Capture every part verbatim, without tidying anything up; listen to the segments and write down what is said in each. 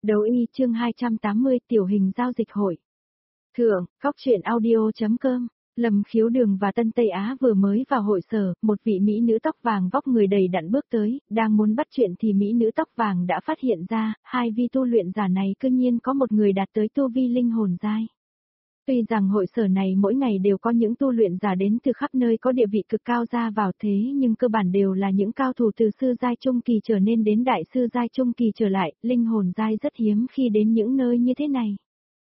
Đấu y chương hai trăm tám mươi tiểu hình giao dịch hội. Thượng, Cóc truyện audio.com, Lâm Khiếu Đường và Tân Tây Á vừa mới vào hội sở, một vị mỹ nữ tóc vàng vóc người đầy đặn bước tới, đang muốn bắt chuyện thì mỹ nữ tóc vàng đã phát hiện ra, hai vi tu luyện giả này cư nhiên có một người đạt tới tu vi linh hồn giai. Tuy rằng hội sở này mỗi ngày đều có những tu luyện giả đến từ khắp nơi có địa vị cực cao ra vào thế nhưng cơ bản đều là những cao thủ từ sư giai trung kỳ trở nên đến đại sư giai trung kỳ trở lại, linh hồn giai rất hiếm khi đến những nơi như thế này.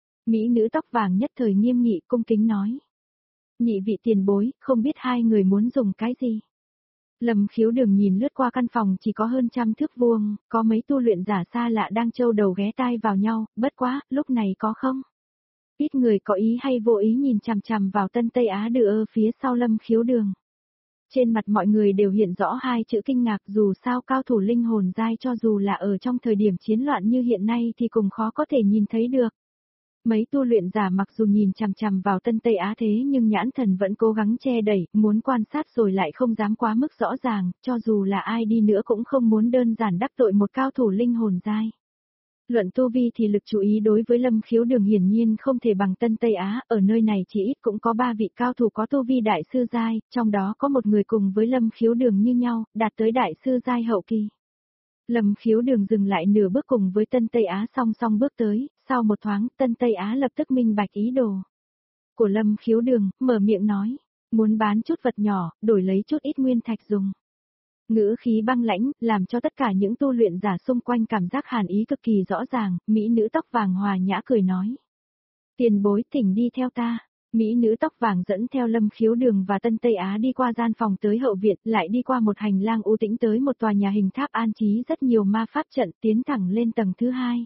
Mỹ nữ tóc vàng nhất thời nghiêm nghị cung kính nói. Nhị vị tiền bối, không biết hai người muốn dùng cái gì? Lâm Khiếu Đường nhìn lướt qua căn phòng chỉ có hơn trăm thước vuông, có mấy tu luyện giả xa lạ đang trâu đầu ghé tai vào nhau, bất quá, lúc này có không? Ít người có ý hay vô ý nhìn chằm chằm vào Tân Tây Á đưa phía sau Lâm Khiếu Đường. Trên mặt mọi người đều hiện rõ hai chữ kinh ngạc, dù sao cao thủ linh hồn giai cho dù là ở trong thời điểm chiến loạn như hiện nay thì cũng khó có thể nhìn thấy được. Mấy tu luyện giả mặc dù nhìn chằm chằm vào Tân Tây Á thế nhưng nhãn thần vẫn cố gắng che đẩy, muốn quan sát rồi lại không dám quá mức rõ ràng, cho dù là ai đi nữa cũng không muốn đơn giản đắc tội một cao thủ linh hồn giai. Luận tu vi thì lực chú ý đối với Lâm Khiếu Đường hiển nhiên không thể bằng Tân Tây Á, ở nơi này chỉ ít cũng có ba vị cao thủ có tu vi đại sư giai, trong đó có một người cùng với Lâm Khiếu Đường như nhau, đạt tới đại sư giai hậu kỳ. Lâm Khiếu Đường dừng lại nửa bước cùng với Tân Tây Á song song bước tới, sau một thoáng Tân Tây Á lập tức minh bạch ý đồ của Lâm Khiếu Đường, mở miệng nói, muốn bán chút vật nhỏ, đổi lấy chút ít nguyên thạch dùng. Ngữ khí băng lãnh, làm cho tất cả những tu luyện giả xung quanh cảm giác hàn ý cực kỳ rõ ràng, mỹ nữ tóc vàng hòa nhã cười nói. Tiền bối thỉnh đi theo ta. Mỹ nữ tóc vàng dẫn theo Lâm Khiếu Đường và Tân Tây Á đi qua gian phòng tới hậu viện, lại đi qua một hành lang u tĩnh tới một tòa nhà hình tháp an trí rất nhiều ma pháp trận tiến thẳng lên tầng thứ hai.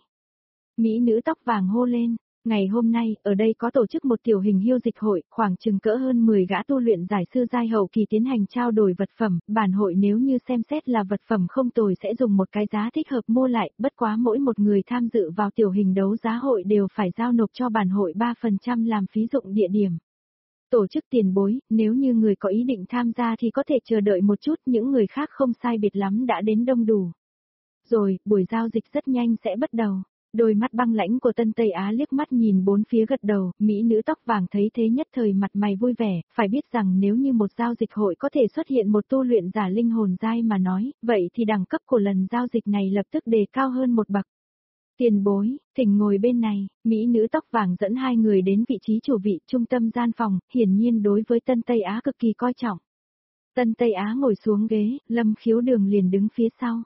Mỹ nữ tóc vàng hô lên. Ngày hôm nay, ở đây có tổ chức một tiểu hình hiêu dịch hội, khoảng chừng cỡ hơn mười gã tu luyện giải sư giai hậu kỳ tiến hành trao đổi vật phẩm, bản hội nếu như xem xét là vật phẩm không tồi sẽ dùng một cái giá thích hợp mua lại, bất quá mỗi một người tham dự vào tiểu hình đấu giá hội đều phải giao nộp cho bản hội ba phần trăm làm phí dụng địa điểm. Tổ chức tiền bối, nếu như người có ý định tham gia thì có thể chờ đợi một chút, những người khác không sai biệt lắm đã đến đông đủ. Rồi, buổi giao dịch rất nhanh sẽ bắt đầu. Đôi mắt băng lãnh của Tân Tây Á liếc mắt nhìn bốn phía gật đầu, mỹ nữ tóc vàng thấy thế nhất thời mặt mày vui vẻ, phải biết rằng nếu như một giao dịch hội có thể xuất hiện một tu luyện giả linh hồn giai mà nói, vậy thì đẳng cấp của lần giao dịch này lập tức đề cao hơn một bậc. Tiền bối, thỉnh ngồi bên này, mỹ nữ tóc vàng dẫn hai người đến vị trí chủ vị trung tâm gian phòng, hiển nhiên đối với Tân Tây Á cực kỳ coi trọng. Tân Tây Á ngồi xuống ghế, Lâm Khiếu Đường liền đứng phía sau.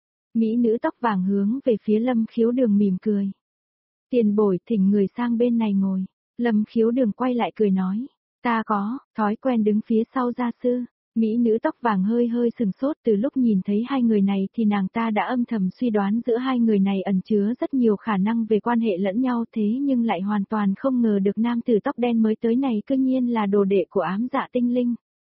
Mỹ nữ tóc vàng hướng về phía Lâm Khiếu Đường mỉm cười. Tiền bối thỉnh người sang bên này ngồi. Lâm Khiếu Đường quay lại cười nói. Ta có, thói quen đứng phía sau gia sư. Mỹ nữ tóc vàng hơi hơi sừng sốt, từ lúc nhìn thấy hai người này thì nàng ta đã âm thầm suy đoán giữa hai người này ẩn chứa rất nhiều khả năng về quan hệ lẫn nhau, thế nhưng lại hoàn toàn không ngờ được nam tử tóc đen mới tới này cư nhiên là đồ đệ của ám dạ tinh linh.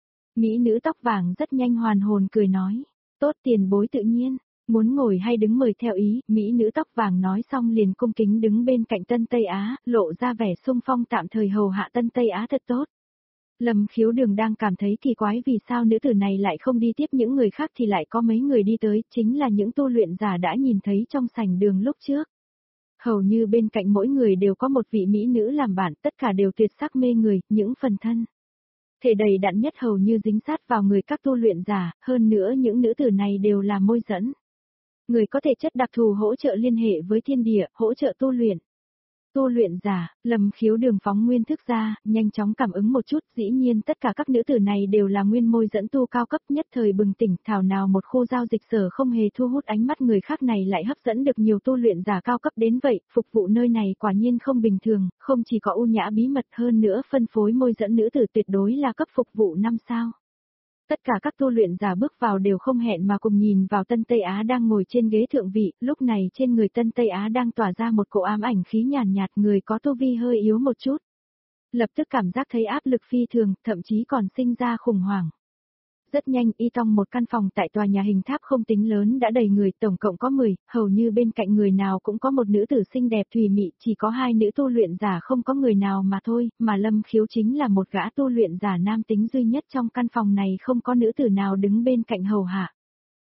Mỹ nữ tóc vàng rất nhanh hoàn hồn cười nói. Tốt, tiền bối tự nhiên. Muốn ngồi hay đứng mời theo ý, mỹ nữ tóc vàng nói xong liền cung kính đứng bên cạnh Tân Tây Á, lộ ra vẻ sung phong tạm thời hầu hạ Tân Tây Á thật tốt. Lâm Khiếu Đường đang cảm thấy kỳ quái vì sao nữ tử này lại không đi tiếp những người khác thì lại có mấy người đi tới, chính là những tu luyện giả đã nhìn thấy trong sảnh đường lúc trước. Hầu như bên cạnh mỗi người đều có một vị mỹ nữ làm bạn, tất cả đều tuyệt sắc mê người, những phần thân thể đầy đặn nhất hầu như dính sát vào người các tu luyện giả, hơn nữa những nữ tử này đều là môi dẫn. Người có thể chất đặc thù hỗ trợ liên hệ với thiên địa, hỗ trợ tu luyện. Tu luyện giả, Lâm Khiếu Đường phóng nguyên thức ra, nhanh chóng cảm ứng một chút, dĩ nhiên tất cả các nữ tử này đều là nguyên môi dẫn tu cao cấp nhất thời bừng tỉnh, thảo nào một khu giao dịch sở không hề thu hút ánh mắt người khác này lại hấp dẫn được nhiều tu luyện giả cao cấp đến vậy, phục vụ nơi này quả nhiên không bình thường, không chỉ có ưu nhã bí mật hơn nữa phân phối môi dẫn nữ tử tuyệt đối là cấp phục vụ năm sao. Tất cả các tu luyện giả bước vào đều không hẹn mà cùng nhìn vào Tân Tây Á đang ngồi trên ghế thượng vị, lúc này trên người Tân Tây Á đang tỏa ra một cỗ ám ảnh khí nhàn nhạt, người có tu vi hơi yếu một chút. Lập tức cảm giác thấy áp lực phi thường, thậm chí còn sinh ra khủng hoảng. Rất nhanh y trong một căn phòng tại tòa nhà hình tháp không tính lớn đã đầy người, tổng cộng có mười, hầu như bên cạnh người nào cũng có một nữ tử xinh đẹp thùy mị, chỉ có hai nữ tu luyện giả không có người nào mà thôi, mà Lâm Khiếu chính là một gã tu luyện giả nam tính duy nhất trong căn phòng này không có nữ tử nào đứng bên cạnh hầu hạ.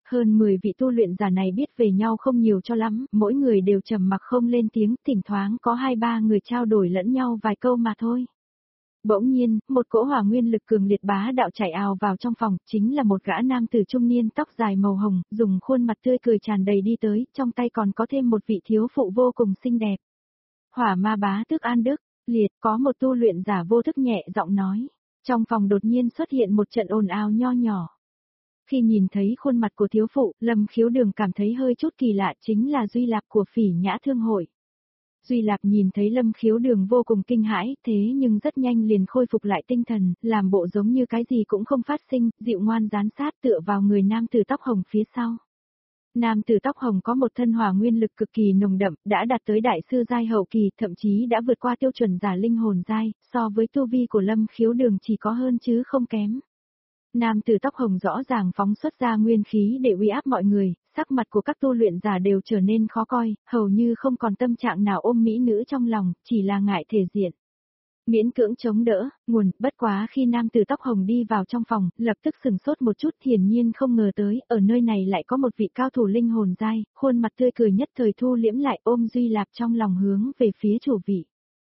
Hơn mười vị tu luyện giả này biết về nhau không nhiều cho lắm, mỗi người đều trầm mặc không lên tiếng, thỉnh thoảng có hai ba người trao đổi lẫn nhau vài câu mà thôi. Bỗng nhiên, một cỗ hỏa nguyên lực cường liệt bá đạo chảy ào vào trong phòng, chính là một gã nam tử trung niên tóc dài màu hồng, dùng khuôn mặt tươi cười tràn đầy đi tới, trong tay còn có thêm một vị thiếu phụ vô cùng xinh đẹp. Hỏa ma bá tước An Đức, liệt, có một tu luyện giả vô thức nhẹ giọng nói. Trong phòng đột nhiên xuất hiện một trận ồn ào nho nhỏ. Khi nhìn thấy khuôn mặt của thiếu phụ, Lâm Khiếu Đường cảm thấy hơi chút kỳ lạ, chính là Duy Lạp của Phỉ Nhã Thương Hội. Duy Lạp nhìn thấy Lâm Khiếu Đường vô cùng kinh hãi, thế nhưng rất nhanh liền khôi phục lại tinh thần, làm bộ giống như cái gì cũng không phát sinh, dịu ngoan dán sát tựa vào người nam tử tóc hồng phía sau. Nam tử tóc hồng có một thân hỏa nguyên lực cực kỳ nồng đậm, đã đạt tới đại sư giai hậu kỳ, thậm chí đã vượt qua tiêu chuẩn giả linh hồn giai, so với tu vi của Lâm Khiếu Đường chỉ có hơn chứ không kém. Nam tử tóc hồng rõ ràng phóng xuất ra nguyên khí để uy áp mọi người, sắc mặt của các tu luyện giả đều trở nên khó coi, hầu như không còn tâm trạng nào ôm mỹ nữ trong lòng, chỉ là ngại thể diện. Miễn cưỡng chống đỡ, nguồn, bất quá khi nam tử tóc hồng đi vào trong phòng, lập tức sừng sốt một chút, hiển nhiên không ngờ tới, ở nơi này lại có một vị cao thủ linh hồn giai, khuôn mặt tươi cười nhất thời thu liễm lại, ôm Duy Lạp trong lòng hướng về phía chủ vị.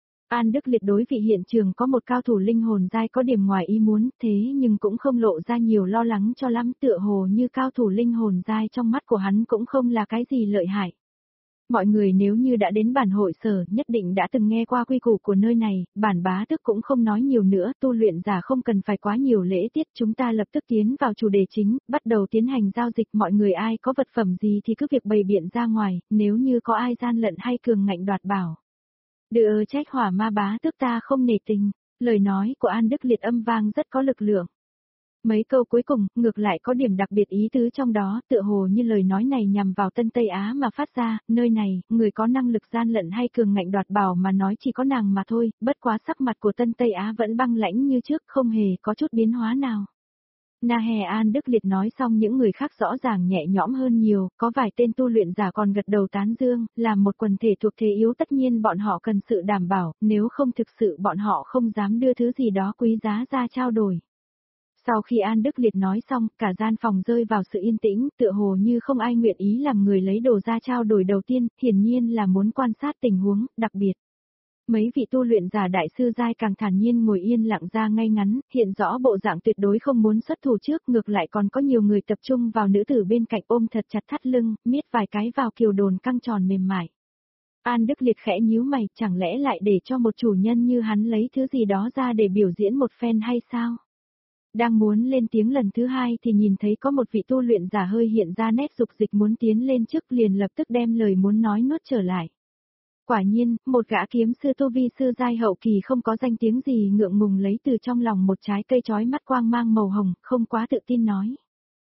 An Đức Liệt đối vị hiện trường có một cao thủ linh hồn giai có điểm ngoài ý muốn, thế nhưng cũng không lộ ra nhiều lo lắng cho lắm, tựa hồ như cao thủ linh hồn giai trong mắt của hắn cũng không là cái gì lợi hại. Mọi người nếu như đã đến bản hội sở, nhất định đã từng nghe qua quy củ của nơi này, bản bá tức cũng không nói nhiều nữa, tu luyện giả không cần phải quá nhiều lễ tiết, chúng ta lập tức tiến vào chủ đề chính, bắt đầu tiến hành giao dịch, mọi người ai có vật phẩm gì thì cứ việc bày biện ra ngoài, nếu như có ai gian lận hay cường ngạnh đoạt bảo. Đựa trách hỏa ma bá tức ta không nể tình, lời nói của An Đức Liệt âm vang rất có lực lượng. Mấy câu cuối cùng, ngược lại có điểm đặc biệt ý tứ trong đó, tựa hồ như lời nói này nhằm vào Tân Tây Á mà phát ra, nơi này, người có năng lực gian lận hay cường ngạnh đoạt bảo mà nói chỉ có nàng mà thôi, bất quá sắc mặt của Tân Tây Á vẫn băng lãnh như trước, không hề có chút biến hóa nào. Na Hè An Đức Liệt nói xong những người khác rõ ràng nhẹ nhõm hơn nhiều, có vài tên tu luyện giả còn gật đầu tán dương, làm một quần thể thuộc thế yếu tất nhiên bọn họ cần sự đảm bảo, nếu không thực sự bọn họ không dám đưa thứ gì đó quý giá ra trao đổi. Sau khi An Đức Liệt nói xong, cả gian phòng rơi vào sự yên tĩnh, tựa hồ như không ai nguyện ý làm người lấy đồ ra trao đổi đầu tiên, hiển nhiên là muốn quan sát tình huống, đặc biệt. Mấy vị tu luyện giả đại sư giai càng thản nhiên ngồi yên lặng ra ngay ngắn, hiện rõ bộ dạng tuyệt đối không muốn xuất thủ trước, ngược lại còn có nhiều người tập trung vào nữ tử bên cạnh ôm thật chặt thắt lưng, miết vài cái vào kiều đồn căng tròn mềm mại. An Đức Liệt khẽ nhíu mày, chẳng lẽ lại để cho một chủ nhân như hắn lấy thứ gì đó ra để biểu diễn một phen hay sao? Đang muốn lên tiếng lần thứ hai thì nhìn thấy có một vị tu luyện giả hơi hiện ra nét dục dịch muốn tiến lên trước, liền lập tức đem lời muốn nói nuốt trở lại. Quả nhiên, một gã kiếm sư tu vi sư giai hậu kỳ không có danh tiếng gì ngượng ngùng lấy từ trong lòng một trái cây chói mắt quang mang màu hồng, không quá tự tin nói.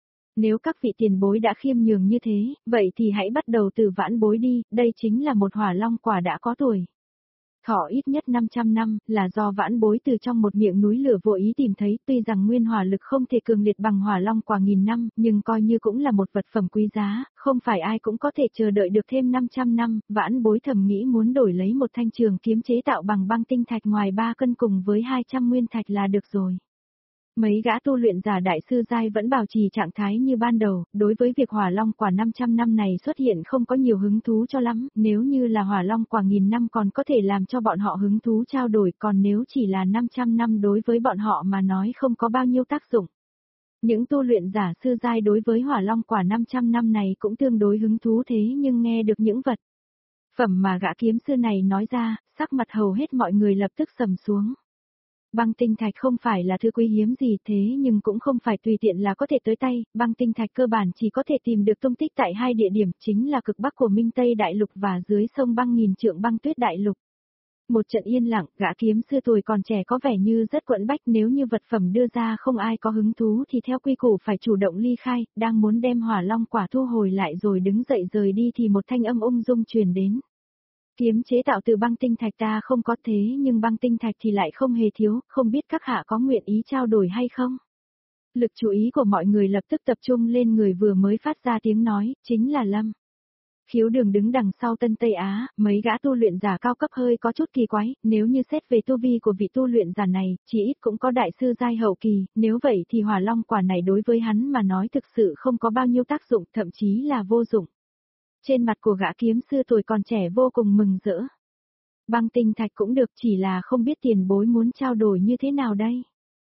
Nếu các vị tiền bối đã khiêm nhường như thế, vậy thì hãy bắt đầu từ vãn bối đi, đây chính là một hỏa long quả đã có tuổi. Thọ ít nhất năm trăm năm, là do vãn bối từ trong một miệng núi lửa vô ý tìm thấy, tuy rằng nguyên hỏa lực không thể cường liệt bằng hỏa long quả nghìn năm, nhưng coi như cũng là một vật phẩm quý giá, không phải ai cũng có thể chờ đợi được thêm năm trăm năm, vãn bối thầm nghĩ muốn đổi lấy một thanh trường kiếm chế tạo bằng băng tinh thạch ngoài ba cân cùng với hai trăm nguyên thạch là được rồi. Mấy gã tu luyện giả đại sư giai vẫn bảo trì trạng thái như ban đầu, đối với việc hỏa long quả năm trăm năm này xuất hiện không có nhiều hứng thú cho lắm, nếu như là hỏa long quả nghìn năm còn có thể làm cho bọn họ hứng thú trao đổi, còn nếu chỉ là năm trăm năm đối với bọn họ mà nói không có bao nhiêu tác dụng. Những tu luyện giả sư giai đối với hỏa long quả năm trăm năm này cũng tương đối hứng thú, thế nhưng nghe được những vật phẩm mà gã kiếm sư này nói ra, sắc mặt hầu hết mọi người lập tức sầm xuống. Băng tinh thạch không phải là thứ quý hiếm gì, thế nhưng cũng không phải tùy tiện là có thể tới tay, băng tinh thạch cơ bản chỉ có thể tìm được tung tích tại hai địa điểm, chính là cực bắc của Minh Tây Đại Lục và dưới sông băng nghìn trượng băng tuyết đại lục. Một trận yên lặng, gã kiếm sư tuổi còn trẻ có vẻ như rất quẫn bách, nếu như vật phẩm đưa ra không ai có hứng thú thì theo quy củ phải chủ động ly khai, đang muốn đem hỏa long quả thu hồi lại rồi đứng dậy rời đi thì một thanh âm ung dung truyền đến. Kiếm chế tạo từ băng tinh thạch ta không có, thế nhưng băng tinh thạch thì lại không hề thiếu, không biết các hạ có nguyện ý trao đổi hay không? Lực chú ý của mọi người lập tức tập trung lên người vừa mới phát ra tiếng nói, chính là Lâm Khiếu Đường đứng đằng sau Tân Tây Á, mấy gã tu luyện giả cao cấp hơi có chút kỳ quái, nếu như xét về tu vi của vị tu luyện giả này, chỉ ít cũng có đại sư giai hậu kỳ, nếu vậy thì hỏa long quả này đối với hắn mà nói thực sự không có bao nhiêu tác dụng, thậm chí là vô dụng. Trên mặt của gã kiếm sư tuổi còn trẻ vô cùng mừng rỡ. Băng tinh thạch cũng được, chỉ là không biết tiền bối muốn trao đổi như thế nào đây.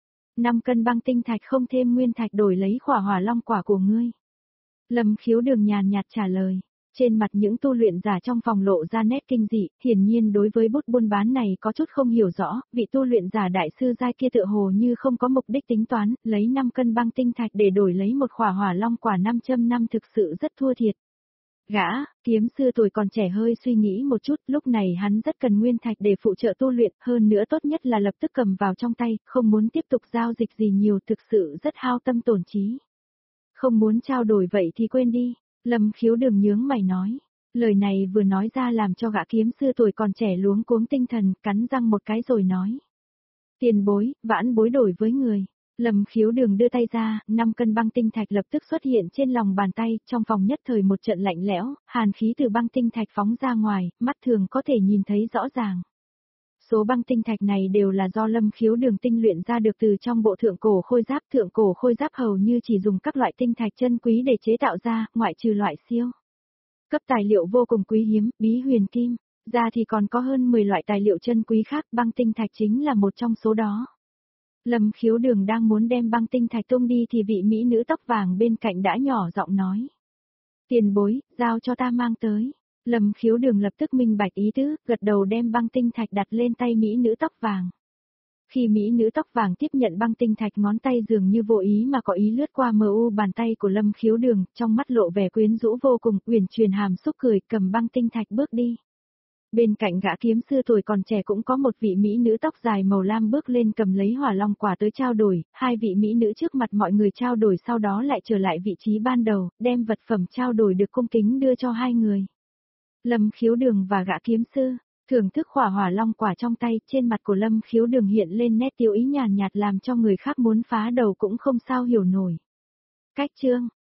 năm cân băng tinh thạch không thêm nguyên thạch đổi lấy khỏa hỏa long quả của ngươi. Lâm Khiếu Đường nhàn nhạt trả lời. Trên mặt những tu luyện giả trong phòng lộ ra nét kinh dị, hiển nhiên đối với bút buôn bán này có chút không hiểu rõ, vị tu luyện giả đại sư giai kia tựa hồ như không có mục đích tính toán, lấy năm cân băng tinh thạch để đổi lấy một khỏa hỏa long quả năm năm thực sự rất thua thiệt. Gã, kiếm sư tuổi còn trẻ hơi suy nghĩ một chút, lúc này hắn rất cần nguyên thạch để phụ trợ tu luyện, hơn nữa tốt nhất là lập tức cầm vào trong tay, không muốn tiếp tục giao dịch gì nhiều, thực sự rất hao tâm tổn trí. Không muốn trao đổi vậy thì quên đi. Lâm Khiếu Đường nhướng mày nói. Lời này vừa nói ra làm cho gã kiếm sư tuổi còn trẻ luống cuống tinh thần, cắn răng một cái rồi nói. Tiền bối, vãn bối đổi với người. Lâm Khiếu Đường đưa tay ra, năm cân băng tinh thạch lập tức xuất hiện trên lòng bàn tay, trong phòng nhất thời một trận lạnh lẽo, hàn khí từ băng tinh thạch phóng ra ngoài, mắt thường có thể nhìn thấy rõ ràng. Số băng tinh thạch này đều là do Lâm Khiếu Đường tinh luyện ra được từ trong bộ thượng cổ khôi giáp. Thượng cổ khôi giáp hầu như chỉ dùng các loại tinh thạch chân quý để chế tạo ra, ngoại trừ loại siêu cấp tài liệu vô cùng quý hiếm, bí huyền kim, ra thì còn có hơn mười loại tài liệu chân quý khác, băng tinh thạch chính là một trong số đó. Lâm Khiếu Đường đang muốn đem băng tinh thạch tung đi thì vị mỹ nữ tóc vàng bên cạnh đã nhỏ giọng nói. Tiền bối, giao cho ta mang tới. Lâm Khiếu Đường lập tức minh bạch ý tứ, gật đầu đem băng tinh thạch đặt lên tay mỹ nữ tóc vàng. Khi mỹ nữ tóc vàng tiếp nhận băng tinh thạch, ngón tay dường như vô ý mà có ý lướt qua mờ u bàn tay của Lâm Khiếu Đường, trong mắt lộ vẻ quyến rũ vô cùng, uyển chuyển hàm xúc cười, cầm băng tinh thạch bước đi. Bên cạnh gã kiếm sư tuổi còn trẻ cũng có một vị mỹ nữ tóc dài màu lam bước lên cầm lấy hỏa long quả tới trao đổi, hai vị mỹ nữ trước mặt mọi người trao đổi sau đó lại trở lại vị trí ban đầu, đem vật phẩm trao đổi được cung kính đưa cho hai người. Lâm Khiếu Đường và gã kiếm sư, thưởng thức khỏa hỏa long quả trong tay, trên mặt của Lâm Khiếu Đường hiện lên nét tiêu ý nhàn nhạt làm cho người khác muốn phá đầu cũng không sao hiểu nổi. Cách chương